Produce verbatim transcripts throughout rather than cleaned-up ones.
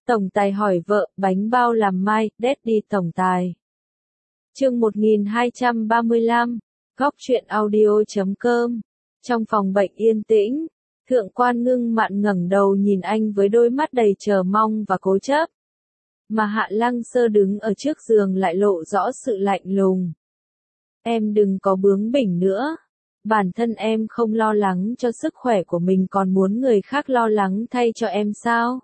Tổng tài hỏi vợ, bánh bao làm mai, Daddy tổng tài. Chương một nghìn hai trăm ba mươi lăm, góc truyện audio chấm com. Trong phòng bệnh yên tĩnh, Thượng quan Ngưng Mạn ngẩng đầu nhìn anh với đôi mắt đầy chờ mong và cố chấp. Mà Hạ Lăng Sơ đứng ở trước giường lại lộ rõ sự lạnh lùng. Em đừng có bướng bỉnh nữa. Bản thân em không lo lắng cho sức khỏe của mình còn muốn người khác lo lắng thay cho em sao?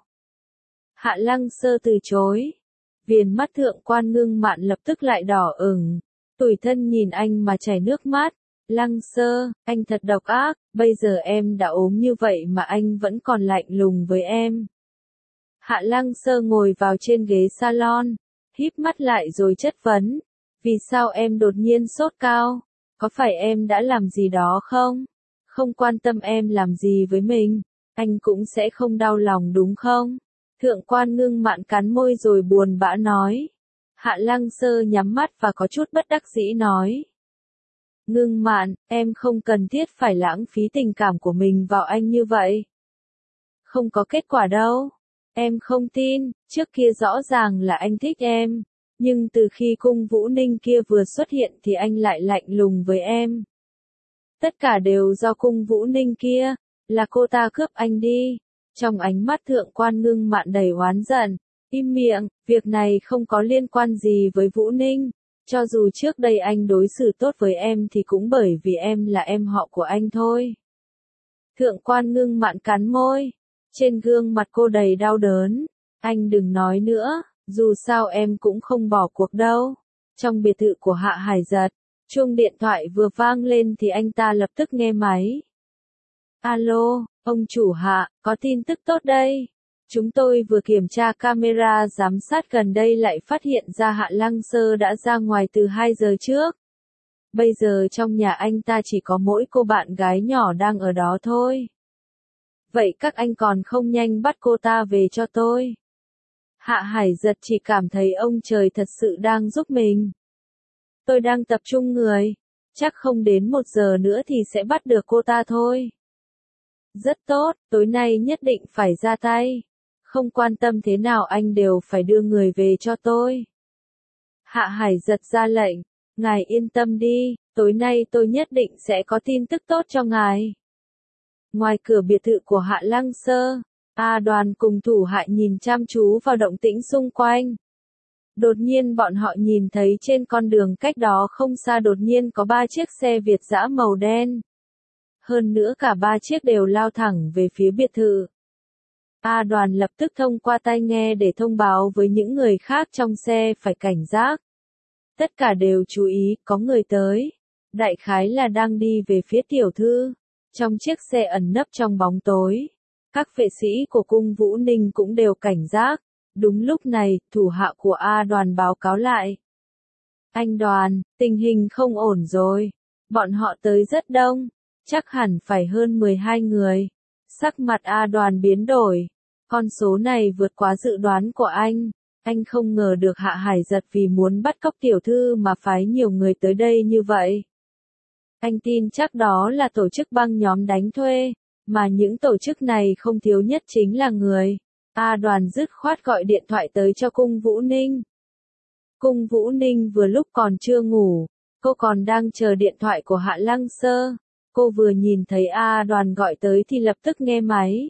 Hạ Lăng Sơ từ chối. Viền mắt Thượng quan Ngưng Mạn lập tức lại đỏ ửng. Tủi thân nhìn anh mà chảy nước mắt. Lăng Sơ, anh thật độc ác, bây giờ em đã ốm như vậy mà anh vẫn còn lạnh lùng với em. Hạ Lăng Sơ ngồi vào trên ghế salon, híp mắt lại rồi chất vấn. Vì sao em đột nhiên sốt cao? Có phải em đã làm gì đó không? Không quan tâm em làm gì với mình, anh cũng sẽ không đau lòng đúng không? Thượng quan Ngưng Mạn cắn môi rồi buồn bã nói. Hạ Lăng Sơ nhắm mắt và có chút bất đắc dĩ nói. Ngưng Mạn, em không cần thiết phải lãng phí tình cảm của mình vào anh như vậy. Không có kết quả đâu. Em không tin, trước kia rõ ràng là anh thích em. Nhưng từ khi cung Vũ Ninh kia vừa xuất hiện thì anh lại lạnh lùng với em. Tất cả đều do cung Vũ Ninh kia, là cô ta cướp anh đi. Trong ánh mắt Thượng quan Ngưng Mạn đầy oán giận. Im miệng, việc này không có liên quan gì với Vũ Ninh. Cho dù trước đây anh đối xử tốt với em thì cũng bởi vì em là em họ của anh thôi. Thượng quan Ngưng Mạn cắn môi. Trên gương mặt cô đầy đau đớn. Anh đừng nói nữa, dù sao em cũng không bỏ cuộc đâu. Trong biệt thự của Hạ Hải Giật, chuông điện thoại vừa vang lên thì anh ta lập tức nghe máy. Alo, ông chủ Hạ, có tin tức tốt đây. Chúng tôi vừa kiểm tra camera giám sát gần đây lại phát hiện ra Hạ Lăng Sơ đã ra ngoài từ hai giờ trước. Bây giờ trong nhà anh ta chỉ có mỗi cô bạn gái nhỏ đang ở đó thôi. Vậy các anh còn không nhanh bắt cô ta về cho tôi. Hạ Hải Giật chỉ cảm thấy ông trời thật sự đang giúp mình. Tôi đang tập trung người, chắc không đến một giờ nữa thì sẽ bắt được cô ta thôi. Rất tốt, tối nay nhất định phải ra tay. Không quan tâm thế nào anh đều phải đưa người về cho tôi. Hạ Hải Giật ra lệnh, ngài yên tâm đi, tối nay tôi nhất định sẽ có tin tức tốt cho ngài. Ngoài cửa biệt thự của Hạ Lăng Sơ, A Đoàn cùng thủ hạ nhìn chăm chú vào động tĩnh xung quanh. Đột nhiên bọn họ nhìn thấy trên con đường cách đó không xa đột nhiên có ba chiếc xe Việt dã màu đen. Hơn nữa cả ba chiếc đều lao thẳng về phía biệt thự. A Đoàn lập tức thông qua tai nghe để thông báo với những người khác trong xe phải cảnh giác. Tất cả đều chú ý, có người tới. Đại khái là đang đi về phía tiểu thư. Trong chiếc xe ẩn nấp trong bóng tối. Các vệ sĩ của cung Vũ Ninh cũng đều cảnh giác. Đúng lúc này, thủ hạ của A Đoàn báo cáo lại. Anh Đoàn, tình hình không ổn rồi. Bọn họ tới rất đông. Chắc hẳn phải hơn mười hai người. Sắc mặt A Đoàn biến đổi. Con số này vượt quá dự đoán của anh. Anh không ngờ được Hạ Hải Giật vì muốn bắt cóc tiểu thư mà phái nhiều người tới đây như vậy. Anh tin chắc đó là tổ chức băng nhóm đánh thuê. Mà những tổ chức này không thiếu nhất chính là người. A Đoàn dứt khoát gọi điện thoại tới cho cung Vũ Ninh. Cung Vũ Ninh vừa lúc còn chưa ngủ. Cô còn đang chờ điện thoại của Hạ Lăng Sơ. Cô vừa nhìn thấy A Đoàn gọi tới thì lập tức nghe máy.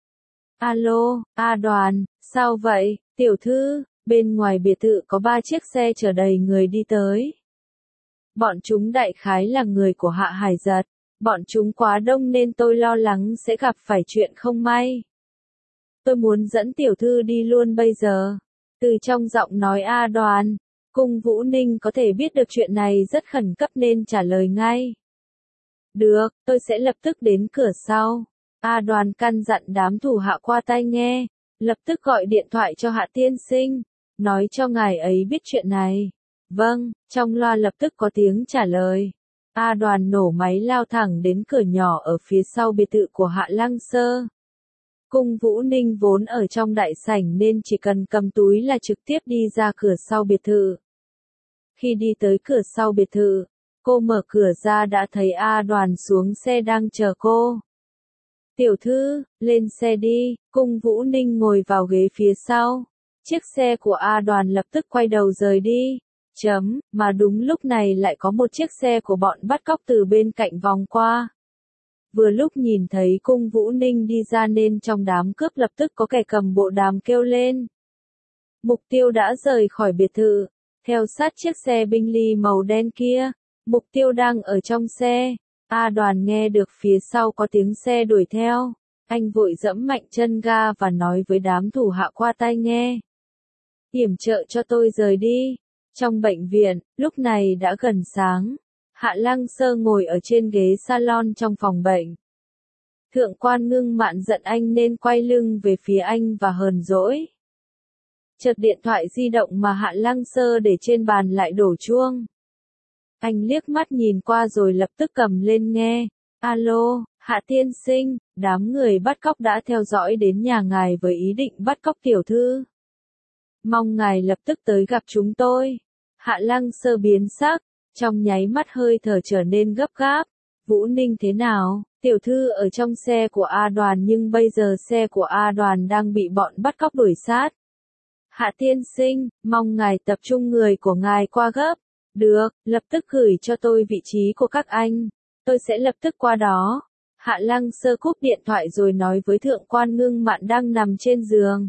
Alo, A Đoàn, sao vậy, tiểu thư, bên ngoài biệt thự có ba chiếc xe chở đầy người đi tới. Bọn chúng đại khái là người của Hạ Hải Giật, bọn chúng quá đông nên tôi lo lắng sẽ gặp phải chuyện không may. Tôi muốn dẫn tiểu thư đi luôn bây giờ. Từ trong giọng nói A Đoàn, cung Vũ Ninh có thể biết được chuyện này rất khẩn cấp nên trả lời ngay. Được, tôi sẽ lập tức đến cửa sau. A Đoàn căn dặn đám thủ hạ qua tai nghe, lập tức gọi điện thoại cho Hạ tiên sinh, nói cho ngài ấy biết chuyện này. Vâng, trong loa lập tức có tiếng trả lời. A Đoàn nổ máy lao thẳng đến cửa nhỏ ở phía sau biệt thự của Hạ Lăng Sơ. Cung Vũ Ninh vốn ở trong đại sảnh nên chỉ cần cầm túi là trực tiếp đi ra cửa sau biệt thự. Khi đi tới cửa sau biệt thự, cô mở cửa ra đã thấy A Đoàn xuống xe đang chờ cô. Tiểu thư, lên xe đi, Cung Vũ Ninh ngồi vào ghế phía sau. Chiếc xe của A Đoàn lập tức quay đầu rời đi. Chấm, mà đúng lúc này lại có một chiếc xe của bọn bắt cóc từ bên cạnh vòng qua. Vừa lúc nhìn thấy Cung Vũ Ninh đi ra nên trong đám cướp lập tức có kẻ cầm bộ đàm kêu lên. Mục tiêu đã rời khỏi biệt thự, theo sát chiếc xe binh ly màu đen kia, mục tiêu đang ở trong xe. A Đoàn nghe được phía sau có tiếng xe đuổi theo, anh vội giẫm mạnh chân ga và nói với đám thủ hạ qua tai nghe. Yểm trợ cho tôi rời đi. Trong bệnh viện, lúc này đã gần sáng. Hạ Lăng Sơ ngồi ở trên ghế salon trong phòng bệnh. Thượng quan Ngưng Mạn giận anh nên quay lưng về phía anh và hờn dỗi. Chợt điện thoại di động mà Hạ Lăng Sơ để trên bàn lại đổ chuông. Anh liếc mắt nhìn qua rồi lập tức cầm lên nghe. Alo, Hạ tiên sinh, đám người bắt cóc đã theo dõi đến nhà ngài với ý định bắt cóc tiểu thư. Mong ngài lập tức tới gặp chúng tôi. Hạ Lăng Sơ biến sắc, trong nháy mắt hơi thở trở nên gấp gáp. Vũ Ninh thế nào? Tiểu thư ở trong xe của A Đoàn nhưng bây giờ xe của A Đoàn đang bị bọn bắt cóc đuổi sát. Hạ tiên sinh, mong ngài tập trung người của ngài qua gấp. Được, lập tức gửi cho tôi vị trí của các anh. Tôi sẽ lập tức qua đó. Hạ Lăng Sơ cúp điện thoại rồi nói với thượng quan Ngưng Mạn đang nằm trên giường.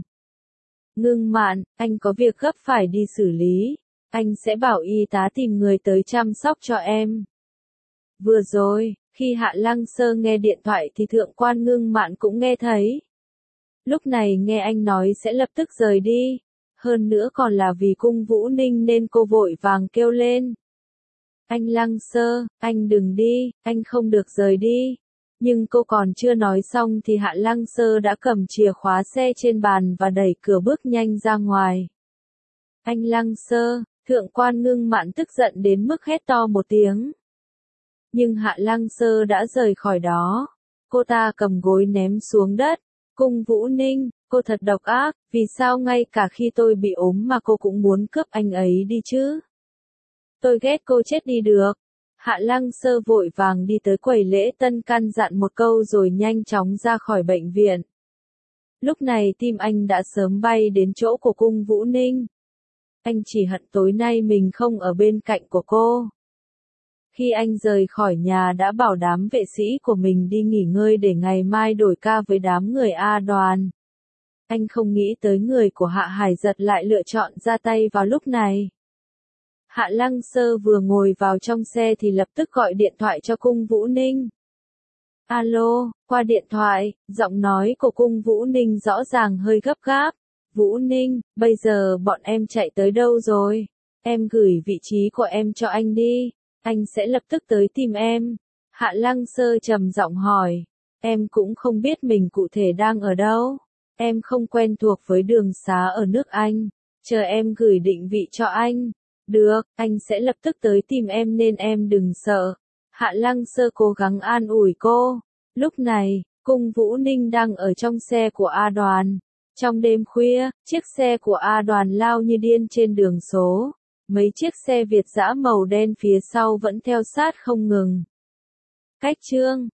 Ngưng Mạn, anh có việc gấp phải đi xử lý. Anh sẽ bảo y tá tìm người tới chăm sóc cho em. Vừa rồi, khi Hạ Lăng Sơ nghe điện thoại thì thượng quan Ngưng Mạn cũng nghe thấy. Lúc này nghe anh nói sẽ lập tức rời đi. Hơn nữa còn là vì Cung Vũ Ninh nên cô vội vàng kêu lên. Anh Lăng Sơ, anh đừng đi, anh không được rời đi. Nhưng cô còn chưa nói xong thì Hạ Lăng Sơ đã cầm chìa khóa xe trên bàn và đẩy cửa bước nhanh ra ngoài. Anh Lăng Sơ, thượng quan Ngưng Mạn tức giận đến mức hét to một tiếng. Nhưng Hạ Lăng Sơ đã rời khỏi đó. Cô ta cầm gối ném xuống đất. Cung Vũ Ninh, cô thật độc ác, vì sao ngay cả khi tôi bị ốm mà cô cũng muốn cướp anh ấy đi chứ? Tôi ghét cô chết đi được. Hạ Lăng Sơ vội vàng đi tới quầy lễ tân căn dặn một câu rồi nhanh chóng ra khỏi bệnh viện. Lúc này tim anh đã sớm bay đến chỗ của Cung Vũ Ninh. Anh chỉ hận tối nay mình không ở bên cạnh của cô. Khi anh rời khỏi nhà đã bảo đám vệ sĩ của mình đi nghỉ ngơi để ngày mai đổi ca với đám người A Đoàn. Anh không nghĩ tới người của Hạ Hải Giật lại lựa chọn ra tay vào lúc này. Hạ Lăng Sơ vừa ngồi vào trong xe thì lập tức gọi điện thoại cho Cung Vũ Ninh. Alo, qua điện thoại, giọng nói của Cung Vũ Ninh rõ ràng hơi gấp gáp. Vũ Ninh, bây giờ bọn em chạy tới đâu rồi? Em gửi vị trí của em cho anh đi. Anh sẽ lập tức tới tìm em. Hạ Lăng Sơ trầm giọng hỏi. Em cũng không biết mình cụ thể đang ở đâu. Em không quen thuộc với đường xá ở nước Anh. Chờ em gửi định vị cho anh. Được, anh sẽ lập tức tới tìm em nên em đừng sợ. Hạ Lăng Sơ cố gắng an ủi cô. Lúc này, Cung Vũ Ninh đang ở trong xe của A Đoàn. Trong đêm khuya, chiếc xe của A Đoàn lao như điên trên đường số. Mấy chiếc xe Việt dã màu đen phía sau vẫn theo sát không ngừng. Cách chương